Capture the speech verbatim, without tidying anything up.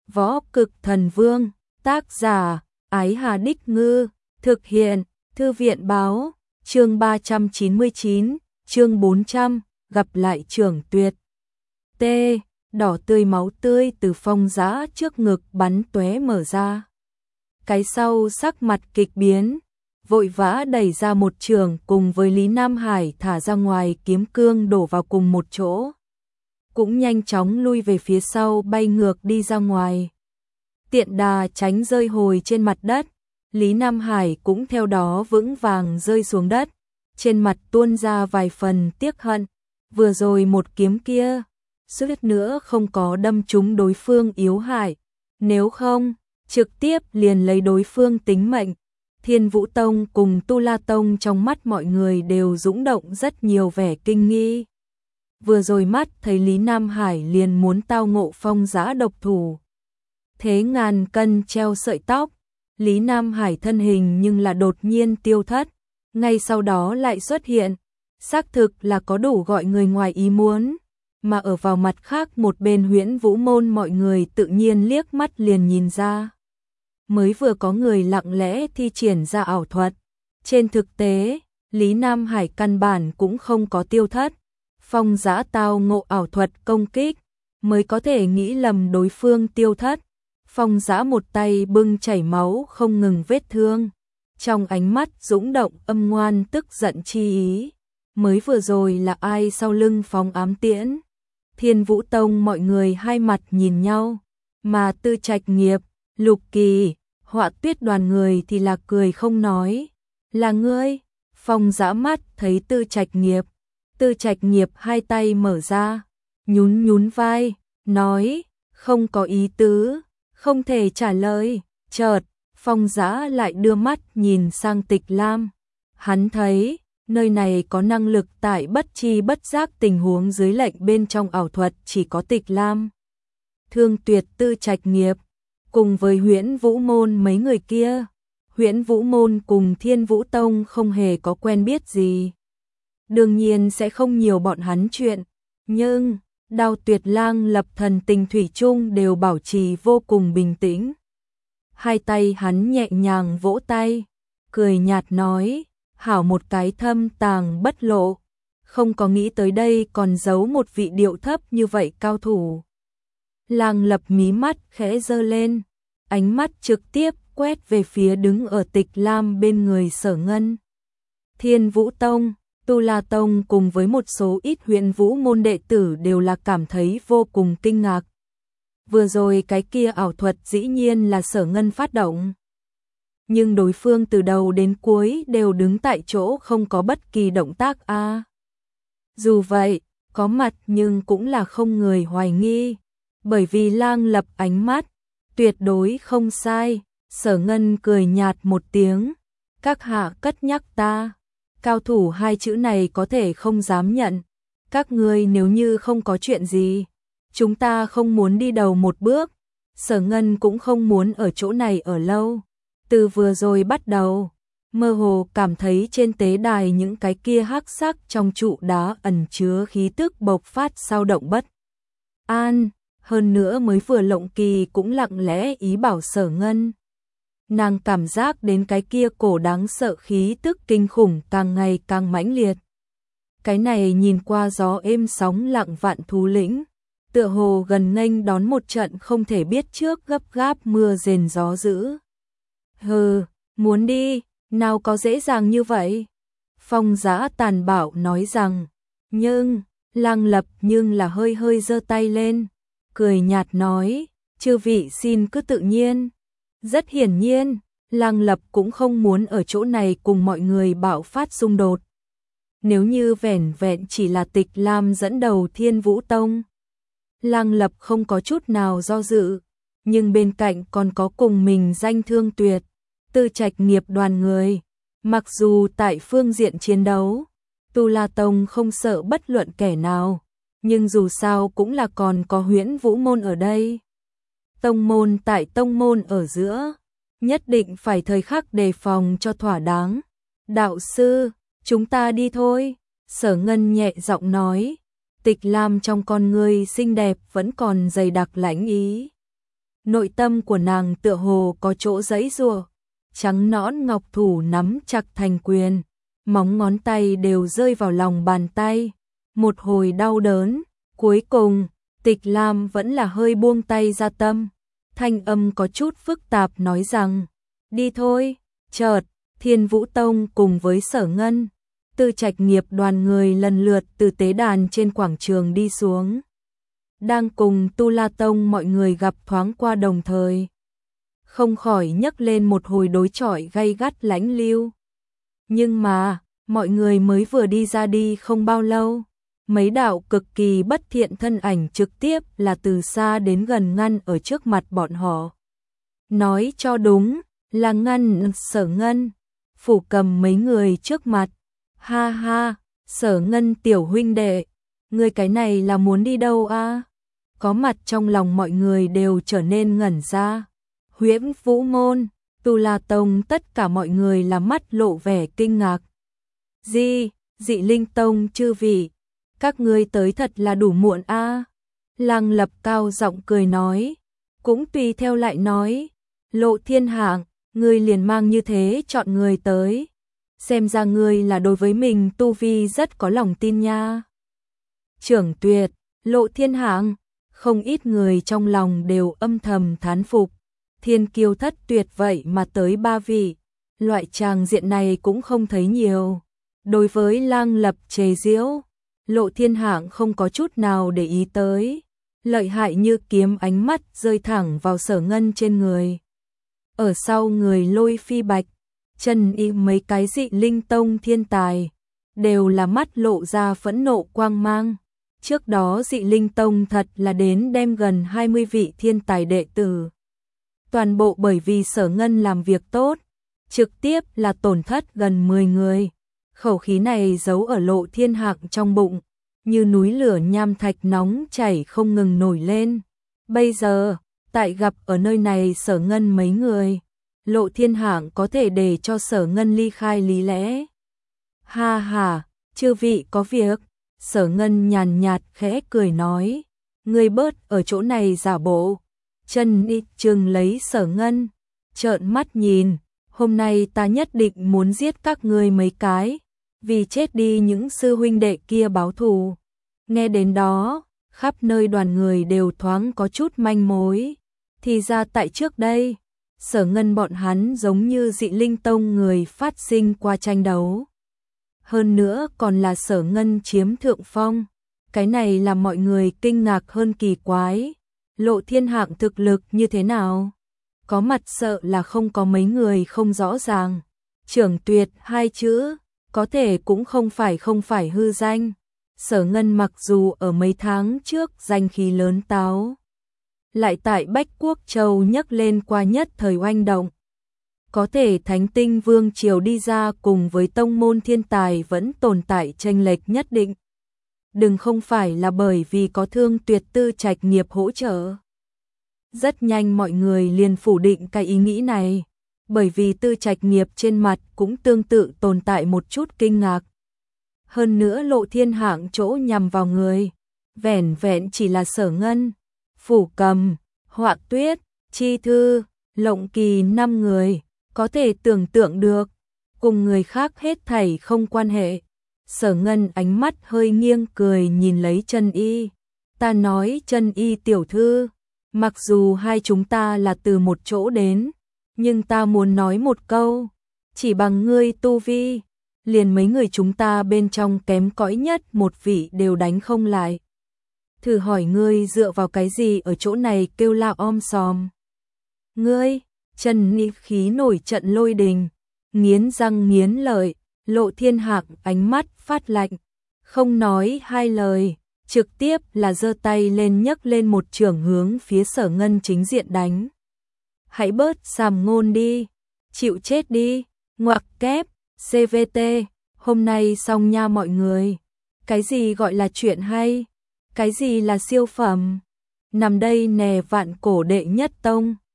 Võ Cực Thần Vương, tác giả, Ái Hà Đích Ngư, thực hiện, Thư viện Báo, chương ba trăm chín mươi chín, chương bốn trăm, gặp lại Trưởng Tuyệt. T. Đỏ tươi máu tươi từ Phong Dã trước ngực bắn tóe mở ra. Cái sau sắc mặt kịch biến, vội vã đẩy ra một trường cùng với Lý Nam Hải thả ra ngoài, kiếm cương đổ vào cùng một chỗ. Cũng nhanh chóng lui về phía sau, bay ngược đi ra ngoài. Tiện đà tránh rơi hồi trên mặt đất, Lý Nam Hải cũng theo đó vững vàng rơi xuống đất, trên mặt tuôn ra vài phần tiếc hận. Vừa rồi một kiếm kia, suýt nữa không có đâm trúng đối phương yếu hại, nếu không, trực tiếp liền lấy đối phương tính mệnh. Thiên Vũ Tông cùng Tu La Tông trong mắt mọi người đều dũng động rất nhiều vẻ kinh nghi. Vừa rồi mắt thấy Lý Nam Hải liền muốn tao ngộ Phong Dã độc thủ. Thế ngàn cân treo sợi tóc, Lý Nam Hải thân hình nhưng là đột nhiên tiêu thất, ngay sau đó lại xuất hiện, xác thực là có đủ gọi người ngoài ý muốn, mà ở vào mặt khác một bên Huyễn Vũ Môn mọi người tự nhiên liếc mắt liền nhìn ra. Mới vừa có người lặng lẽ thi triển ra ảo thuật, trên thực tế, Lý Nam Hải căn bản cũng không có tiêu thất. Phong Dã tao ngộ ảo thuật công kích, mới có thể nghĩ lầm đối phương tiêu thất. Phong Dã một tay bưng chảy máu không ngừng vết thương, trong ánh mắt dũng động âm ngoan tức giận chi ý. Mới vừa rồi là ai sau lưng phóng ám tiễn? Thiên Vũ Tông mọi người hai mặt nhìn nhau, mà Tư Trạch Nghiệp, Lục Kỳ, Họa Tuyết đoàn người thì là cười không nói. Là ngươi? Phong Dã mắt thấy Tư Trạch Nghiệp, Tư Trạch Nghiệp hai tay mở ra, nhún nhún vai, nói, không có ý tứ, không thể trả lời. Chợt, Phong Dã lại đưa mắt nhìn sang Tịch Lam. Hắn thấy, nơi này có năng lực tại bất chi bất giác tình huống dưới lệnh bên trong ảo thuật chỉ có Tịch Lam, Thương Tuyệt, Tư Trạch Nghiệp, cùng với Huyễn Vũ Môn mấy người kia. Huyễn Vũ Môn cùng Thiên Vũ Tông không hề có quen biết gì, đương nhiên sẽ không nhiều bọn hắn chuyện, nhưng Đao Tuyệt Lang Lập thần tình thủy chung đều bảo trì vô cùng bình tĩnh. Hai tay hắn nhẹ nhàng vỗ tay, cười nhạt nói, hảo một cái thâm tàng bất lộ, không có nghĩ tới đây còn giấu một vị điệu thấp như vậy cao thủ. Lang Lập mí mắt khẽ giơ lên, ánh mắt trực tiếp quét về phía đứng ở Tịch Lam bên người Sở Ngân. Thiên Vũ Tông, Tu La Tông cùng với một số ít Huyễn Vũ Môn đệ tử đều là cảm thấy vô cùng kinh ngạc. Vừa rồi cái kia ảo thuật dĩ nhiên là Sở Ngân phát động, nhưng đối phương từ đầu đến cuối đều đứng tại chỗ không có bất kỳ động tác a. À, dù vậy, có mặt nhưng cũng là không người hoài nghi, bởi vì Lang Lập ánh mắt tuyệt đối không sai. Sở Ngân cười nhạt một tiếng, các hạ cất nhắc ta, cao thủ hai chữ này có thể không dám nhận. Các ngươi nếu như không có chuyện gì, chúng ta không muốn đi đầu một bước. Sở Ngân cũng không muốn ở chỗ này ở lâu. Từ vừa rồi bắt đầu, mơ hồ cảm thấy trên tế đài những cái kia hắc sắc trong trụ đá ẩn chứa khí tức bộc phát sao động bất an. Hơn nữa mới vừa Lộng Kỳ cũng lặng lẽ ý bảo Sở Ngân. Nàng cảm giác đến cái kia cổ đáng sợ khí tức kinh khủng càng ngày càng mãnh liệt. Cái này nhìn qua gió êm sóng lặng vạn thú lĩnh, tựa hồ gần nghênh đón một trận không thể biết trước gấp gáp mưa rền gió dữ. Hừ, muốn đi, nào có dễ dàng như vậy. Phong Dã tàn bạo nói rằng, nhưng, Lang Lập nhưng là hơi hơi giơ tay lên, cười nhạt nói, chư vị xin cứ tự nhiên. Rất hiển nhiên, Lang Lập cũng không muốn ở chỗ này cùng mọi người bạo phát xung đột. Nếu như vẻn vẹn chỉ là Tịch Lam dẫn đầu Thiên Vũ Tông, Lang Lập không có chút nào do dự, nhưng bên cạnh còn có cùng mình danh Thương Tuyệt, Tư Trạch Nghiệp đoàn người. Mặc dù tại phương diện chiến đấu, Tu La Tông không sợ bất luận kẻ nào, nhưng dù sao cũng là còn có Huyễn Vũ Môn ở đây. Tông môn tại tông môn ở giữa, nhất định phải thời khắc đề phòng cho thỏa đáng. Đạo sư, chúng ta đi thôi. Sở Ngân nhẹ giọng nói, Tịch Lam trong con ngươi xinh đẹp vẫn còn dày đặc lãnh ý. nội tâm của nàng tựa hồ có chỗ giãy giụa, trắng nõn ngọc thủ nắm chặt thành quyền, móng ngón tay đều rơi vào lòng bàn tay, một hồi đau đớn, cuối cùng, Tịch Lam vẫn là hơi buông tay ra tâm, thanh âm có chút phức tạp nói rằng, đi thôi. Chợt, Thiên Vũ Tông cùng với Sở Ngân, Tư Trạch Nghiệp đoàn người lần lượt từ tế đàn trên quảng trường đi xuống. Đang cùng Tu La Tông mọi người gặp thoáng qua đồng thời, không khỏi nhấc lên một hồi đối chọi gay gắt lãnh lưu. Nhưng mà, mọi người mới vừa đi ra đi không bao lâu, mấy đạo cực kỳ bất thiện thân ảnh trực tiếp là từ xa đến gần ngăn ở trước mặt bọn họ. Nói cho đúng, là ngăn Sở Ngân, Phủ Cầm mấy người trước mặt. Ha ha, Sở Ngân tiểu huynh đệ, ngươi cái này là muốn đi đâu a? Có mặt trong lòng mọi người đều trở nên ngẩn ra. Huyễn Vũ Môn, Tu La Tông tất cả mọi người là mắt lộ vẻ kinh ngạc. Di, Dị Linh Tông chư vị, các ngươi tới thật là đủ muộn a. Lăng Lập cao giọng cười nói, cũng tùy theo lại nói, Lộ Thiên Hạng, ngươi liền mang như thế chọn người tới, xem ra ngươi là đối với mình tu vi rất có lòng tin nha. Trưởng Tuyệt, Lộ Thiên Hạng, không ít người trong lòng đều âm thầm thán phục, thiên kiêu thất tuyệt vậy mà tới ba vị, loại tràng diện này cũng không thấy nhiều. Đối với Lăng Lập chế giễu, Lộ Thiên Hạng không có chút nào để ý tới, lợi hại như kiếm ánh mắt rơi thẳng vào Sở Ngân trên người. Ở sau người Lôi Phi Bạch, Trần Y mấy cái Dị Linh Tông thiên tài, đều là mắt lộ ra phẫn nộ quang mang. Trước đó Dị Linh Tông thật là đến đem gần hai mươi vị thiên tài đệ tử. Toàn bộ bởi vì Sở Ngân làm việc tốt, trực tiếp là tổn thất gần mười người. Khẩu khí này giấu ở Lộ Thiên Hạng trong bụng, như núi lửa nham thạch nóng chảy không ngừng nổi lên. Bây giờ, tại gặp ở nơi này Sở Ngân mấy người, Lộ Thiên Hạng có thể để cho Sở Ngân ly khai lý lẽ. Ha ha, chư vị có việc. Sở Ngân nhàn nhạt khẽ cười nói, ngươi bớt ở chỗ này giả bộ. Chân Y Trừng lấy Sở Ngân, trợn mắt nhìn, hôm nay ta nhất định muốn giết các ngươi mấy cái, vì chết đi những sư huynh đệ kia báo thù. Nghe đến đó, khắp nơi đoàn người đều thoáng có chút manh mối, thì ra tại trước đây, Sở Ngân bọn hắn giống như Dị Linh Tông người phát sinh qua tranh đấu. Hơn nữa còn là Sở Ngân chiếm thượng phong, cái này làm mọi người kinh ngạc hơn kỳ quái. Lộ Thiên Hạng thực lực như thế nào? Có mặt sợ là không có mấy người không rõ ràng. Trưởng Tuyệt hai chữ, có thể cũng không phải không phải hư danh. Sở Ngân mặc dù ở mấy tháng trước danh khí lớn táo, lại tại Bách Quốc Châu nhấc lên qua nhất thời oanh động. Có thể Thánh Tinh Vương triều đi ra cùng với tông môn thiên tài vẫn tồn tại chênh lệch nhất định. Đừng không phải là bởi vì có Thương Tuyệt Tư Trạch Nghiệp hỗ trợ. Rất nhanh mọi người liền phủ định cái ý nghĩ này, bởi vì Tư Trạch Nghiệp trên mặt cũng tương tự tồn tại một chút kinh ngạc. Hơn nữa Lộ Thiên Hạng chỗ nhằm vào người, vẻn vẹn chỉ là Sở Ngân, Phủ Cầm, Họa Tuyết, Chi Thư, Lộng Kỳ năm người, có thể tưởng tượng được, cùng người khác hết thảy không quan hệ. Sở Ngân ánh mắt hơi nghiêng cười nhìn lấy Chân Y, ta nói Chân Y tiểu thư, mặc dù hai chúng ta là từ một chỗ đến, nhưng ta muốn nói một câu, chỉ bằng ngươi tu vi, liền mấy người chúng ta bên trong kém cỏi nhất một vị đều đánh không lại. Thử hỏi ngươi dựa vào cái gì ở chỗ này kêu la om sòm. Ngươi, Trần Ni khí nổi trận lôi đình, nghiến răng nghiến lợi, Lộ Thiên Hạng ánh mắt phát lạnh, không nói hai lời, trực tiếp là giơ tay lên nhấc lên một chưởng hướng phía Sở Ngân chính diện đánh. Hãy bớt sàm ngôn đi, chịu chết đi, ngoặc kép, xê vê tê, hôm nay xong nha mọi người. Cái gì gọi là chuyện hay? Cái gì là siêu phẩm? Nằm đây nè vạn cổ đệ nhất tông.